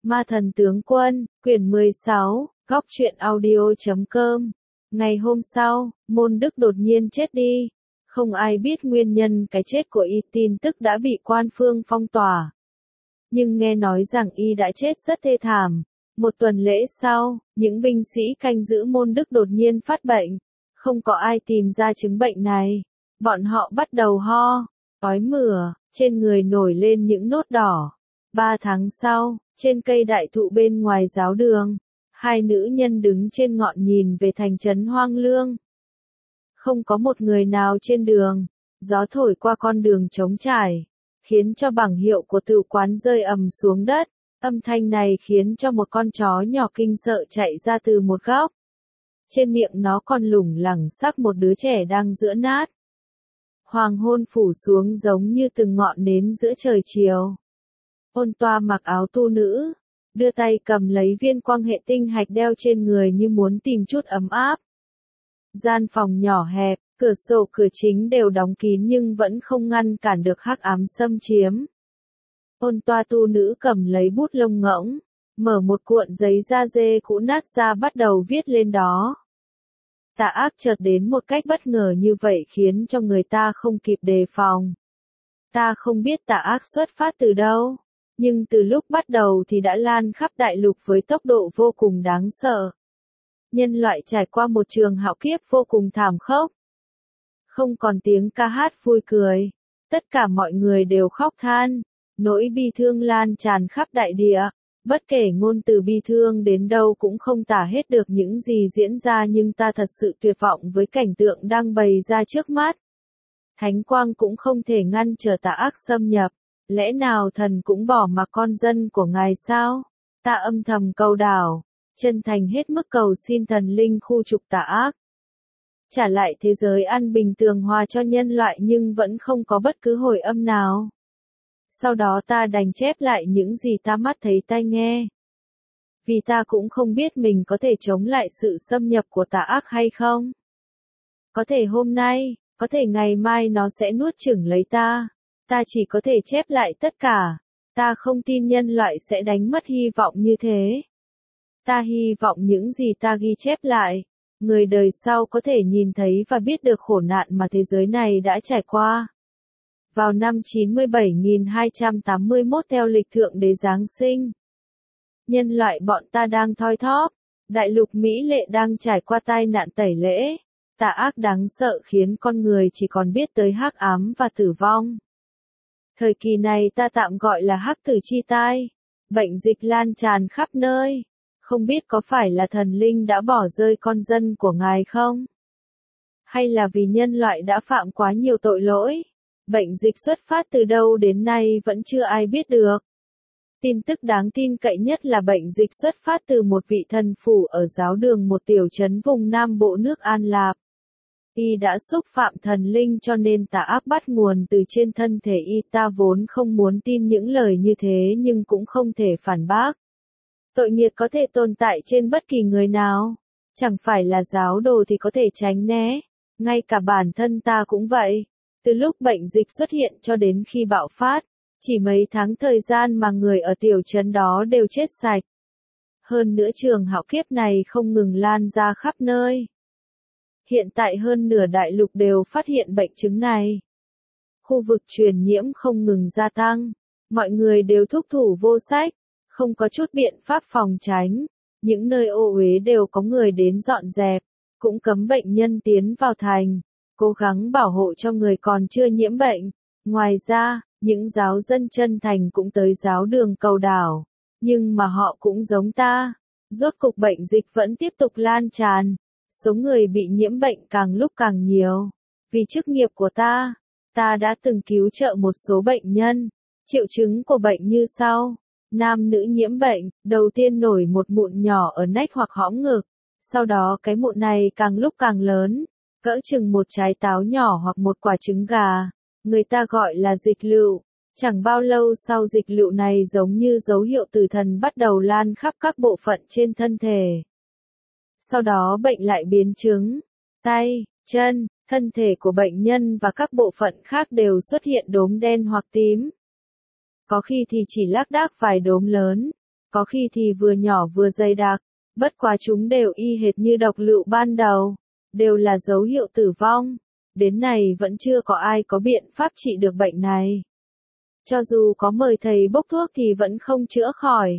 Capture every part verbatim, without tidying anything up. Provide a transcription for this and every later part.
Ma thần tướng quân, quyển mười sáu, góc truyện audio chấm com. Ngày hôm sau, Môn Đức đột nhiên chết đi. Không ai biết nguyên nhân cái chết của y, tin tức đã bị quan phương phong tỏa. Nhưng nghe nói rằng y đã chết rất thê thảm. Một tuần lễ sau, những binh sĩ canh giữ Môn Đức đột nhiên phát bệnh. Không có ai tìm ra chứng bệnh này. Bọn họ bắt đầu ho, ói mửa, trên người nổi lên những nốt đỏ. Ba tháng sau, trên cây đại thụ bên ngoài giáo đường, hai nữ nhân đứng trên ngọn nhìn về thành trấn hoang lương. Không có một người nào trên đường, gió thổi qua con đường trống trải, khiến cho bảng hiệu của tử quán rơi ầm xuống đất. Âm thanh này khiến cho một con chó nhỏ kinh sợ chạy ra từ một góc. Trên miệng nó còn lủng lẳng sắc một đứa trẻ đang giữa nát. Hoàng hôn phủ xuống giống như từng ngọn nến giữa trời chiều. Ôn Toa mặc áo tu nữ, đưa tay cầm lấy viên quang hệ tinh hạch đeo trên người như muốn tìm chút ấm áp. Gian phòng nhỏ hẹp, cửa sổ cửa chính đều đóng kín nhưng vẫn không ngăn cản được hắc ám xâm chiếm. Ôn Toa tu nữ cầm lấy bút lông ngỗng, mở một cuộn giấy da dê cũ nát ra bắt đầu viết lên đó. Tà ác chợt đến một cách bất ngờ như vậy khiến cho người ta không kịp đề phòng. Ta không biết tà ác xuất phát từ đâu, nhưng từ lúc bắt đầu thì đã lan khắp đại lục với tốc độ vô cùng đáng sợ. Nhân loại trải qua một trường hạo kiếp vô cùng thảm khốc. Không còn tiếng ca hát vui cười, tất cả mọi người đều khóc than, nỗi bi thương lan tràn khắp đại địa. Bất kể ngôn từ bi thương đến đâu cũng không tả hết được những gì diễn ra, nhưng ta thật sự tuyệt vọng với cảnh tượng đang bày ra trước mắt. Thánh quang cũng không thể ngăn trở tà ác xâm nhập. Lẽ nào thần cũng bỏ mặc con dân của ngài sao? Ta âm thầm cầu đảo, chân thành hết mức cầu xin thần linh khu trục tà ác. Trả lại thế giới an bình tường hòa cho nhân loại, nhưng vẫn không có bất cứ hồi âm nào. Sau đó ta đành chép lại những gì ta mắt thấy tai nghe. Vì ta cũng không biết mình có thể chống lại sự xâm nhập của tà ác hay không. Có thể hôm nay, có thể ngày mai nó sẽ nuốt chửng lấy ta. Ta chỉ có thể chép lại tất cả. Ta không tin nhân loại sẽ đánh mất hy vọng như thế. Ta hy vọng những gì ta ghi chép lại, người đời sau có thể nhìn thấy và biết được khổ nạn mà thế giới này đã trải qua. Vào năm chín mươi bảy nghìn hai trăm tám mươi mốt theo lịch Thượng Đế Giáng sinh, nhân loại bọn ta đang thoi thóp, đại lục Mỹ lệ đang trải qua tai nạn tẩy lễ, tà ác đáng sợ khiến con người chỉ còn biết tới hắc ám và tử vong. Thời kỳ này ta tạm gọi là hắc tử chi tai, bệnh dịch lan tràn khắp nơi, không biết có phải là thần linh đã bỏ rơi con dân của ngài không? Hay là vì nhân loại đã phạm quá nhiều tội lỗi? Bệnh dịch xuất phát từ đâu đến nay vẫn chưa ai biết được. Tin tức đáng tin cậy nhất là bệnh dịch xuất phát từ một vị thần phủ ở giáo đường một tiểu trấn vùng Nam Bộ nước An Lạp. Y đã xúc phạm thần linh cho nên tà ác bắt nguồn từ trên thân thể y. Ta vốn không muốn tin những lời như thế nhưng cũng không thể phản bác. Tội nghiệp có thể tồn tại trên bất kỳ người nào. Chẳng phải là giáo đồ thì có thể tránh né. Ngay cả bản thân ta cũng vậy. Từ lúc bệnh dịch xuất hiện cho đến khi bạo phát, chỉ mấy tháng thời gian mà người ở tiểu trấn đó đều chết sạch. Hơn nữa trường hạo kiếp này không ngừng lan ra khắp nơi. Hiện tại hơn nửa đại lục đều phát hiện bệnh chứng này. Khu vực truyền nhiễm không ngừng gia tăng. Mọi người đều thúc thủ vô sách, không có chút biện pháp phòng tránh. Những nơi ô uế đều có người đến dọn dẹp, cũng cấm bệnh nhân tiến vào thành, cố gắng bảo hộ cho người còn chưa nhiễm bệnh. Ngoài ra, những giáo dân chân thành cũng tới giáo đường cầu đảo, nhưng mà họ cũng giống ta. Rốt cục bệnh dịch vẫn tiếp tục lan tràn. Số người bị nhiễm bệnh càng lúc càng nhiều. Vì chức nghiệp của ta, ta đã từng cứu trợ một số bệnh nhân. Triệu chứng của bệnh như sau. Nam nữ nhiễm bệnh, đầu tiên nổi một mụn nhỏ ở nách hoặc hõm ngực. Sau đó cái mụn này càng lúc càng lớn, cỡ chừng một trái táo nhỏ hoặc một quả trứng gà. Người ta gọi là dịch lựu. Chẳng bao lâu sau dịch lựu này giống như dấu hiệu tử thần bắt đầu lan khắp các bộ phận trên thân thể. Sau đó bệnh lại biến chứng, tay, chân, thân thể của bệnh nhân và các bộ phận khác đều xuất hiện đốm đen hoặc tím. Có khi thì chỉ lác đác vài đốm lớn, Có khi thì vừa nhỏ vừa dày đặc, bất quá chúng đều y hệt như độc lựu ban đầu, đều là dấu hiệu tử vong. Đến nay vẫn chưa có ai có biện pháp trị được bệnh này. Cho dù có mời thầy bốc thuốc thì vẫn không chữa khỏi.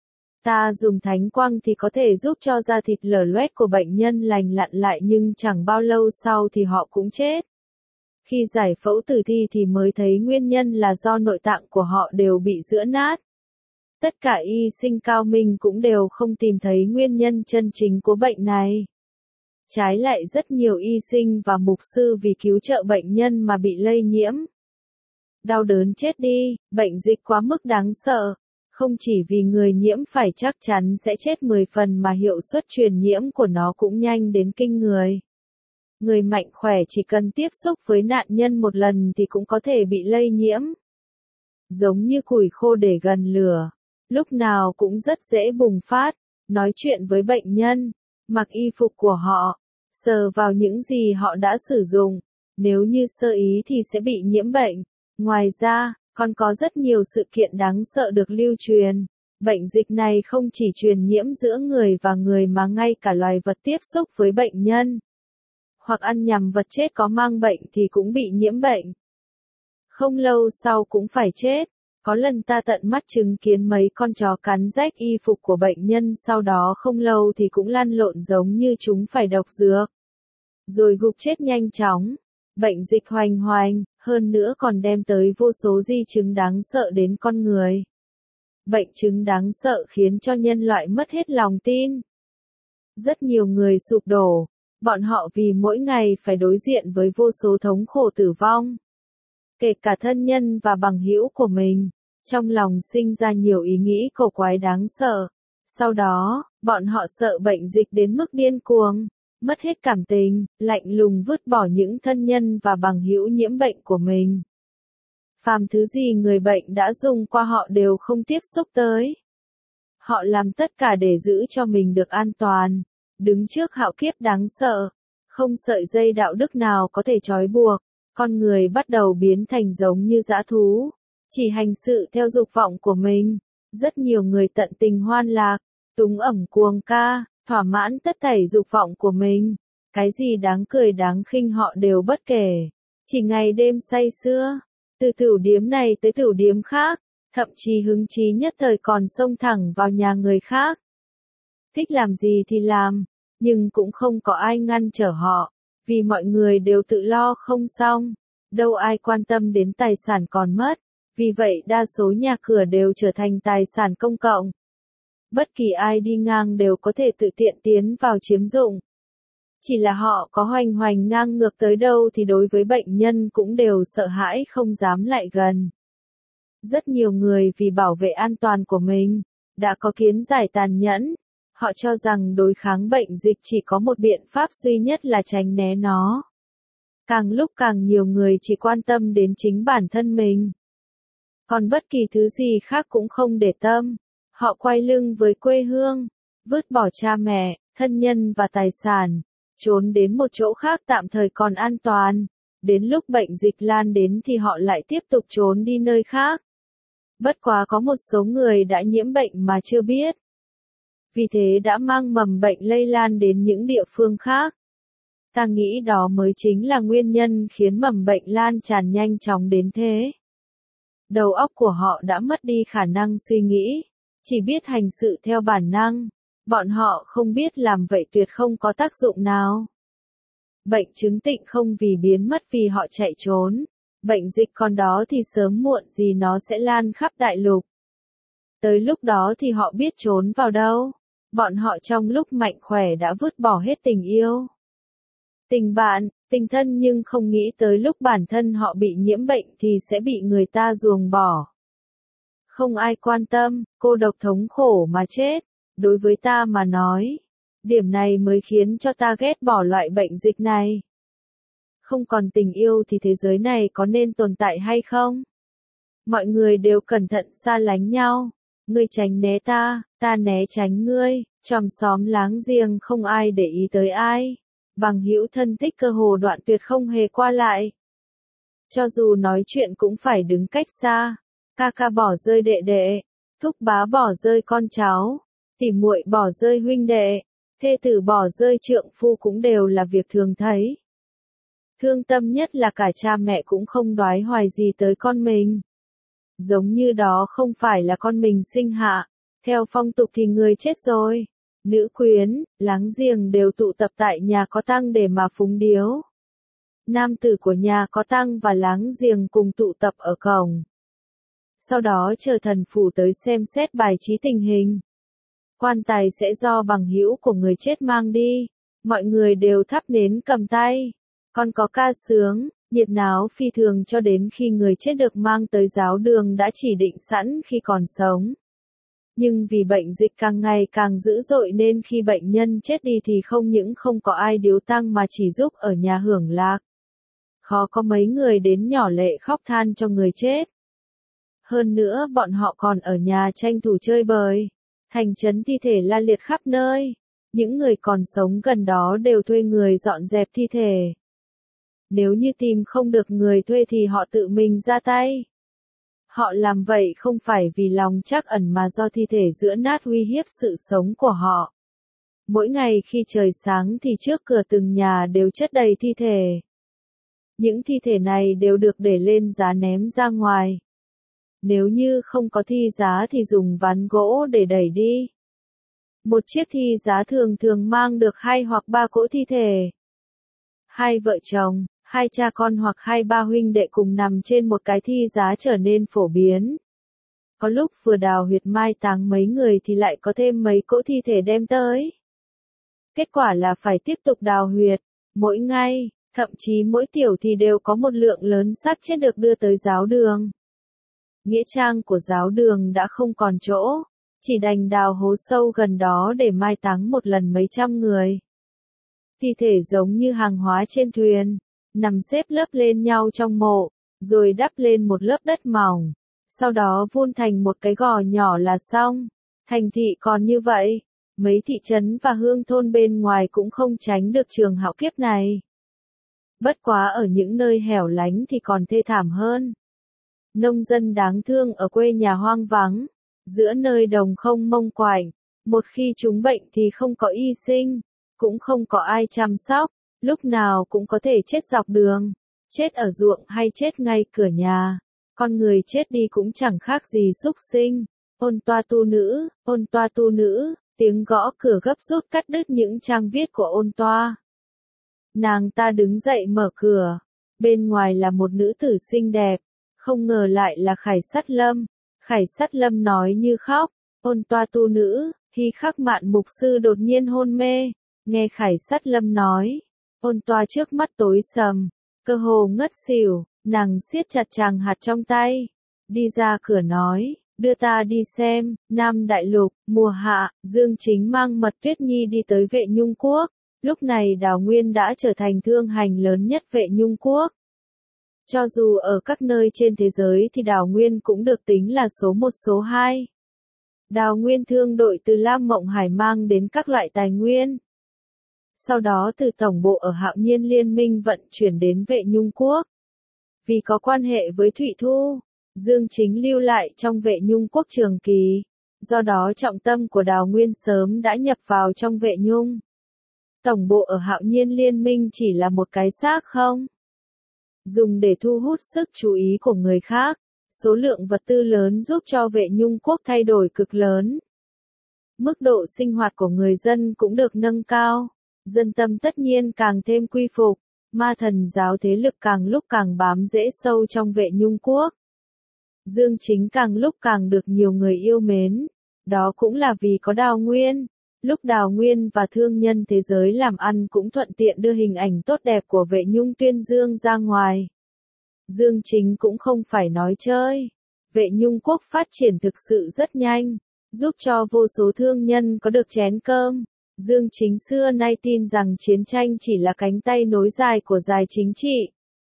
Ta dùng thánh quang thì có thể giúp cho da thịt lở loét của bệnh nhân lành lặn lại, nhưng chẳng bao lâu sau thì họ cũng chết. Khi giải phẫu tử thi thì mới thấy nguyên nhân là do nội tạng của họ đều bị giữa nát. Tất cả y sinh cao minh cũng đều không tìm thấy nguyên nhân chân chính của bệnh này. Trái lại rất nhiều y sinh và mục sư vì cứu trợ bệnh nhân mà bị lây nhiễm. Đau đớn chết đi, bệnh dịch quá mức đáng sợ. Không chỉ vì người nhiễm phải chắc chắn sẽ chết mười phần mà hiệu suất truyền nhiễm của nó cũng nhanh đến kinh người. Người mạnh khỏe chỉ cần tiếp xúc với nạn nhân một lần thì cũng có thể bị lây nhiễm. Giống như củi khô để gần lửa, lúc nào cũng rất dễ bùng phát. Nói chuyện với bệnh nhân, mặc y phục của họ, sờ vào những gì họ đã sử dụng, nếu như sơ ý thì sẽ bị nhiễm bệnh. Ngoài ra, còn có rất nhiều sự kiện đáng sợ được lưu truyền. Bệnh dịch này không chỉ truyền nhiễm giữa người và người mà ngay cả loài vật tiếp xúc với bệnh nhân, hoặc ăn nhầm vật chết có mang bệnh thì cũng bị nhiễm bệnh. Không lâu sau cũng phải chết. Có lần ta tận mắt chứng kiến mấy con chó cắn rách y phục của bệnh nhân, sau đó không lâu thì cũng lăn lộn giống như chúng phải độc dược, rồi gục chết nhanh chóng. Bệnh dịch hoành hoành, hơn nữa còn đem tới vô số di chứng đáng sợ đến con người. Bệnh chứng đáng sợ khiến cho nhân loại mất hết lòng tin. Rất nhiều người sụp đổ, bọn họ vì mỗi ngày phải đối diện với vô số thống khổ tử vong. Kể cả thân nhân và bằng hữu của mình, trong lòng sinh ra nhiều ý nghĩ cổ quái đáng sợ. Sau đó, bọn họ sợ bệnh dịch đến mức điên cuồng, mất hết cảm tình, lạnh lùng vứt bỏ những thân nhân và bằng hữu nhiễm bệnh của mình. Phàm thứ gì người bệnh đã dùng qua họ đều không tiếp xúc tới. Họ làm tất cả để giữ cho mình được an toàn, đứng trước hạo kiếp đáng sợ. Không sợi dây đạo đức nào có thể trói buộc, con người bắt đầu biến thành giống như dã thú, chỉ hành sự theo dục vọng của mình. Rất nhiều người tận tình hoan lạc, túng ẩm cuồng ca, thỏa mãn tất thảy dục vọng của mình. Cái gì đáng cười đáng khinh họ đều bất kể, chỉ ngày đêm say sưa, từ tửu điếm này tới tửu điếm khác, thậm chí hứng chí nhất thời còn xông thẳng vào nhà người khác. Thích làm gì thì làm, nhưng cũng không có ai ngăn trở họ, vì mọi người đều tự lo không xong, đâu ai quan tâm đến tài sản còn mất. Vì vậy đa số nhà cửa đều trở thành tài sản công cộng. Bất kỳ ai đi ngang đều có thể tự tiện tiến vào chiếm dụng. Chỉ là họ có hoành hoành ngang ngược tới đâu thì đối với bệnh nhân cũng đều sợ hãi không dám lại gần. Rất nhiều người vì bảo vệ an toàn của mình, đã có kiến giải tàn nhẫn. Họ cho rằng đối kháng bệnh dịch chỉ có một biện pháp duy nhất là tránh né nó. Càng lúc càng nhiều người chỉ quan tâm đến chính bản thân mình, còn bất kỳ thứ gì khác cũng không để tâm. Họ quay lưng với quê hương, vứt bỏ cha mẹ, thân nhân và tài sản, trốn đến một chỗ khác tạm thời còn an toàn. Đến lúc bệnh dịch lan đến thì họ lại tiếp tục trốn đi nơi khác. Bất quá có một số người đã nhiễm bệnh mà chưa biết, vì thế đã mang mầm bệnh lây lan đến những địa phương khác. Ta nghĩ đó mới chính là nguyên nhân khiến mầm bệnh lan tràn nhanh chóng đến thế. Đầu óc của họ đã mất đi khả năng suy nghĩ, chỉ biết hành sự theo bản năng. Bọn họ không biết làm vậy tuyệt không có tác dụng nào. Bệnh chứng tịnh không vì biến mất vì họ chạy trốn. Bệnh dịch còn đó thì sớm muộn gì nó sẽ lan khắp đại lục. Tới lúc đó thì họ biết trốn vào đâu. Bọn họ trong lúc mạnh khỏe đã vứt bỏ hết tình yêu, tình bạn, tình thân, nhưng không nghĩ tới lúc bản thân họ bị nhiễm bệnh thì sẽ bị người ta ruồng bỏ. Không ai quan tâm, cô độc thống khổ mà chết. Đối với ta mà nói, điểm này mới khiến cho ta ghét bỏ loại bệnh dịch này. Không còn tình yêu thì thế giới này có nên tồn tại hay không? Mọi người đều cẩn thận xa lánh nhau. Ngươi tránh né ta, ta né tránh ngươi, chòm xóm láng giềng không ai để ý tới ai. Bằng hữu thân thích cơ hồ đoạn tuyệt không hề qua lại. Cho dù nói chuyện cũng phải đứng cách xa. Ca ca bỏ rơi đệ đệ, thúc bá bỏ rơi con cháu, tỉ muội bỏ rơi huynh đệ, thê tử bỏ rơi trượng phu cũng đều là việc thường thấy. Thương tâm nhất là cả cha mẹ cũng không đoái hoài gì tới con mình. Giống như đó không phải là con mình sinh hạ, theo phong tục thì người chết rồi. Nữ quyến, láng giềng đều tụ tập tại nhà có tang để mà phúng điếu. Nam tử của nhà có tang và láng giềng cùng tụ tập ở cổng. Sau đó chờ thần phủ tới xem xét bài trí tình hình. Quan tài sẽ do bằng hữu của người chết mang đi, mọi người đều thắp nến cầm tay, còn có ca sướng, nhiệt náo phi thường cho đến khi người chết được mang tới giáo đường đã chỉ định sẵn khi còn sống. Nhưng vì bệnh dịch càng ngày càng dữ dội nên khi bệnh nhân chết đi thì không những không có ai điếu tang mà chỉ giúp ở nhà hưởng lạc. Khó có mấy người đến nhỏ lệ khóc than cho người chết. Hơn nữa bọn họ còn ở nhà tranh thủ chơi bời. Thành trấn thi thể la liệt khắp nơi. Những người còn sống gần đó đều thuê người dọn dẹp thi thể. Nếu như tìm không được người thuê thì họ tự mình ra tay. Họ làm vậy không phải vì lòng trắc ẩn mà do thi thể giữa nát uy hiếp sự sống của họ. Mỗi ngày khi trời sáng thì trước cửa từng nhà đều chất đầy thi thể. Những thi thể này đều được để lên giá ném ra ngoài. Nếu như không có thi giá thì dùng ván gỗ để đẩy đi. Một chiếc thi giá thường thường mang được hai hoặc ba cỗ thi thể. Hai vợ chồng, hai cha con hoặc hai ba huynh đệ cùng nằm trên một cái thi giá trở nên phổ biến. Có lúc vừa đào huyệt mai táng mấy người thì lại có thêm mấy cỗ thi thể đem tới. Kết quả là phải tiếp tục đào huyệt, mỗi ngày, thậm chí mỗi tiểu thì đều có một lượng lớn xác chết được đưa tới giáo đường. Nghĩa trang của giáo đường đã không còn chỗ, chỉ đành đào hố sâu gần đó để mai táng một lần mấy trăm người. Thi thể giống như hàng hóa trên thuyền, nằm xếp lớp lên nhau trong mộ, rồi đắp lên một lớp đất mỏng, sau đó vun thành một cái gò nhỏ là xong. Thành thị còn như vậy, mấy thị trấn và hương thôn bên ngoài cũng không tránh được trường hạo kiếp này. Bất quá ở những nơi hẻo lánh thì còn thê thảm hơn. Nông dân đáng thương ở quê nhà hoang vắng, giữa nơi đồng không mông quạnh, một khi chúng bệnh thì không có y sinh, cũng không có ai chăm sóc, lúc nào cũng có thể chết dọc đường, chết ở ruộng hay chết ngay cửa nhà. Con người chết đi cũng chẳng khác gì súc sinh. Ôn toa tu nữ, ôn toa tu nữ, tiếng gõ cửa gấp rút cắt đứt những trang viết của ôn toa. Nàng ta đứng dậy mở cửa, bên ngoài là một nữ tử xinh đẹp, không ngờ lại là Khải Sát Lâm. Khải Sát Lâm nói như khóc, ôn toa tu nữ, Hy Khắc Mạn mục sư đột nhiên hôn mê, nghe Khải Sát Lâm nói, ôn toa trước mắt tối sầm, cơ hồ ngất xỉu, nàng siết chặt tràng hạt trong tay, đi ra cửa nói, đưa ta đi xem. Nam Đại Lục, mùa hạ, Dương Chính mang Mật Tuyết Nhi đi tới Vệ Nhung Quốc, lúc này Đào Nguyên đã trở thành thương hành lớn nhất Vệ Nhung Quốc. Cho dù ở các nơi trên thế giới thì Đào Nguyên cũng được tính là số một số hai. Đào Nguyên thương đội từ Lam Mộng Hải mang đến các loại tài nguyên. Sau đó từ tổng bộ ở Hạo Nhiên Liên minh vận chuyển đến Vệ Nhung Quốc. Vì có quan hệ với Thụy Thu, Dương Chính lưu lại trong Vệ Nhung Quốc trường kỳ. Do đó trọng tâm của Đào Nguyên sớm đã nhập vào trong Vệ Nhung. Tổng bộ ở Hạo Nhiên Liên minh chỉ là một cái xác không? Dùng để thu hút sức chú ý của người khác, số lượng vật tư lớn giúp cho Vệ Nhung Quốc thay đổi cực lớn. Mức độ sinh hoạt của người dân cũng được nâng cao, dân tâm tất nhiên càng thêm quy phục, ma thần giáo thế lực càng lúc càng bám rễ sâu trong Vệ Nhung Quốc. Dương Chính càng lúc càng được nhiều người yêu mến, đó cũng là vì có Đào Nguyên. Lúc Đào Nguyên và thương nhân thế giới làm ăn cũng thuận tiện đưa hình ảnh tốt đẹp của Vệ Nhung tuyên dương ra ngoài. Dương Chính cũng không phải nói chơi. Vệ Nhung Quốc phát triển thực sự rất nhanh, giúp cho vô số thương nhân có được chén cơm. Dương Chính xưa nay tin rằng chiến tranh chỉ là cánh tay nối dài của dài chính trị.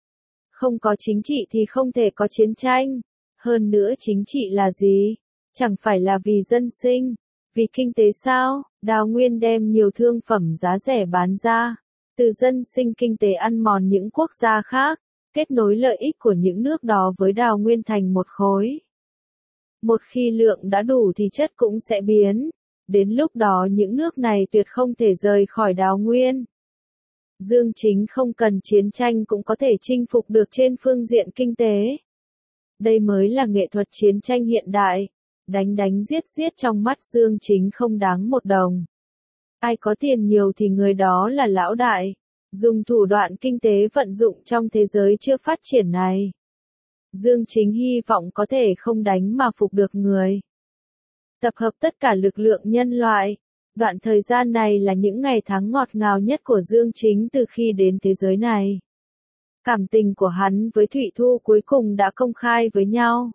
Không có chính trị thì không thể có chiến tranh. Hơn nữa chính trị là gì? Chẳng phải là vì dân sinh, vì kinh tế sao? Đào Nguyên đem nhiều thương phẩm giá rẻ bán ra, từ dân sinh kinh tế ăn mòn những quốc gia khác, kết nối lợi ích của những nước đó với Đào Nguyên thành một khối. Một khi lượng đã đủ thì chất cũng sẽ biến. Đến lúc đó những nước này tuyệt không thể rời khỏi Đào Nguyên. Dương Chính không cần chiến tranh cũng có thể chinh phục được trên phương diện kinh tế. Đây mới là nghệ thuật chiến tranh hiện đại. Đánh đánh giết giết trong mắt Dương Chính không đáng một đồng. Ai có tiền nhiều thì người đó là lão đại. Dùng thủ đoạn kinh tế vận dụng trong thế giới chưa phát triển này. Dương Chính hy vọng có thể không đánh mà phục được người. Tập hợp tất cả lực lượng nhân loại. Đoạn thời gian này là những ngày tháng ngọt ngào nhất của Dương Chính từ khi đến thế giới này. Cảm tình của hắn với Thụy Thu cuối cùng đã công khai với nhau.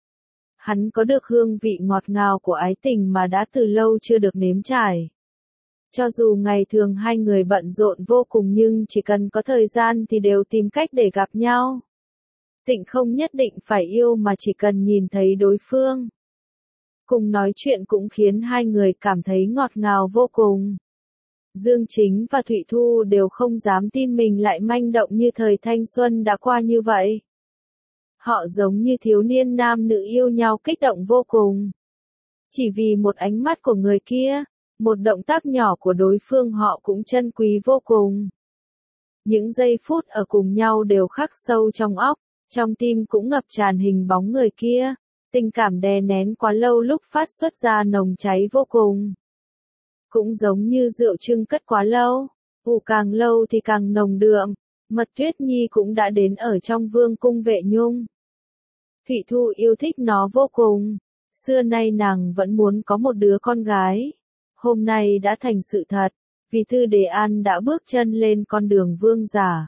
Hắn có được hương vị ngọt ngào của ái tình mà đã từ lâu chưa được nếm trải. Cho dù ngày thường hai người bận rộn vô cùng nhưng chỉ cần có thời gian thì đều tìm cách để gặp nhau. Tịnh không nhất định phải yêu mà chỉ cần nhìn thấy đối phương. Cùng nói chuyện cũng khiến hai người cảm thấy ngọt ngào vô cùng. Dương Chính và Thụy Thu đều không dám tin mình lại manh động như thời thanh xuân đã qua như vậy. Họ giống như thiếu niên nam nữ yêu nhau kích động vô cùng. Chỉ vì một ánh mắt của người kia, một động tác nhỏ của đối phương họ cũng trân quý vô cùng. Những giây phút ở cùng nhau đều khắc sâu trong óc, trong tim cũng ngập tràn hình bóng người kia. Tình cảm đè nén quá lâu lúc phát xuất ra nồng cháy vô cùng. Cũng giống như rượu trưng cất quá lâu, ủ càng lâu thì càng nồng đượm. Mật Tuyết Nhi cũng đã đến ở trong vương cung Vệ Nhung. Thụy Thu yêu thích nó vô cùng. Xưa nay nàng vẫn muốn có một đứa con gái. Hôm nay đã thành sự thật, vì Thư Đề An đã bước chân lên con đường vương giả.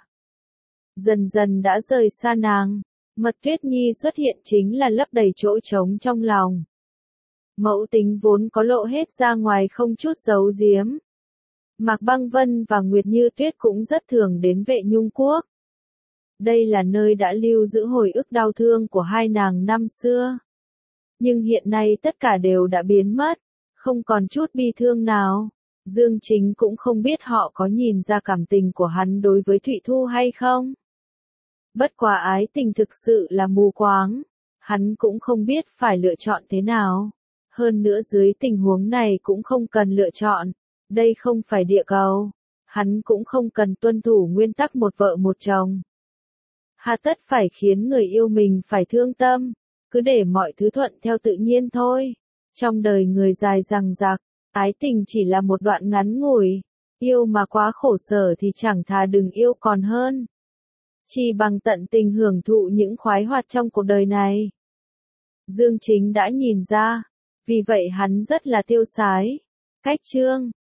Dần dần đã rời xa nàng. Mật Tuyết Nhi xuất hiện chính là lấp đầy chỗ trống trong lòng. Mẫu tính vốn có lộ hết ra ngoài không chút giấu giếm. Mạc Băng Vân và Nguyệt Như Tuyết cũng rất thường đến Vệ Nhung Quốc. Đây là nơi đã lưu giữ hồi ức đau thương của hai nàng năm xưa. Nhưng hiện nay tất cả đều đã biến mất, không còn chút bi thương nào. Dương Chính cũng không biết họ có nhìn ra cảm tình của hắn đối với Thụy Thu hay không. Bất quá ái tình thực sự là mù quáng, hắn cũng không biết phải lựa chọn thế nào. Hơn nữa dưới tình huống này cũng không cần lựa chọn, đây không phải địa cầu, hắn cũng không cần tuân thủ nguyên tắc một vợ một chồng. Hà tất phải khiến người yêu mình phải thương tâm, cứ để mọi thứ thuận theo tự nhiên thôi. Trong đời người dài dằng dặc, ái tình chỉ là một đoạn ngắn ngủi, yêu mà quá khổ sở thì chẳng thà đừng yêu còn hơn. Chỉ bằng tận tình hưởng thụ những khoái hoạt trong cuộc đời này. Dương Chính đã nhìn ra, vì vậy hắn rất là tiêu sái. Cách chương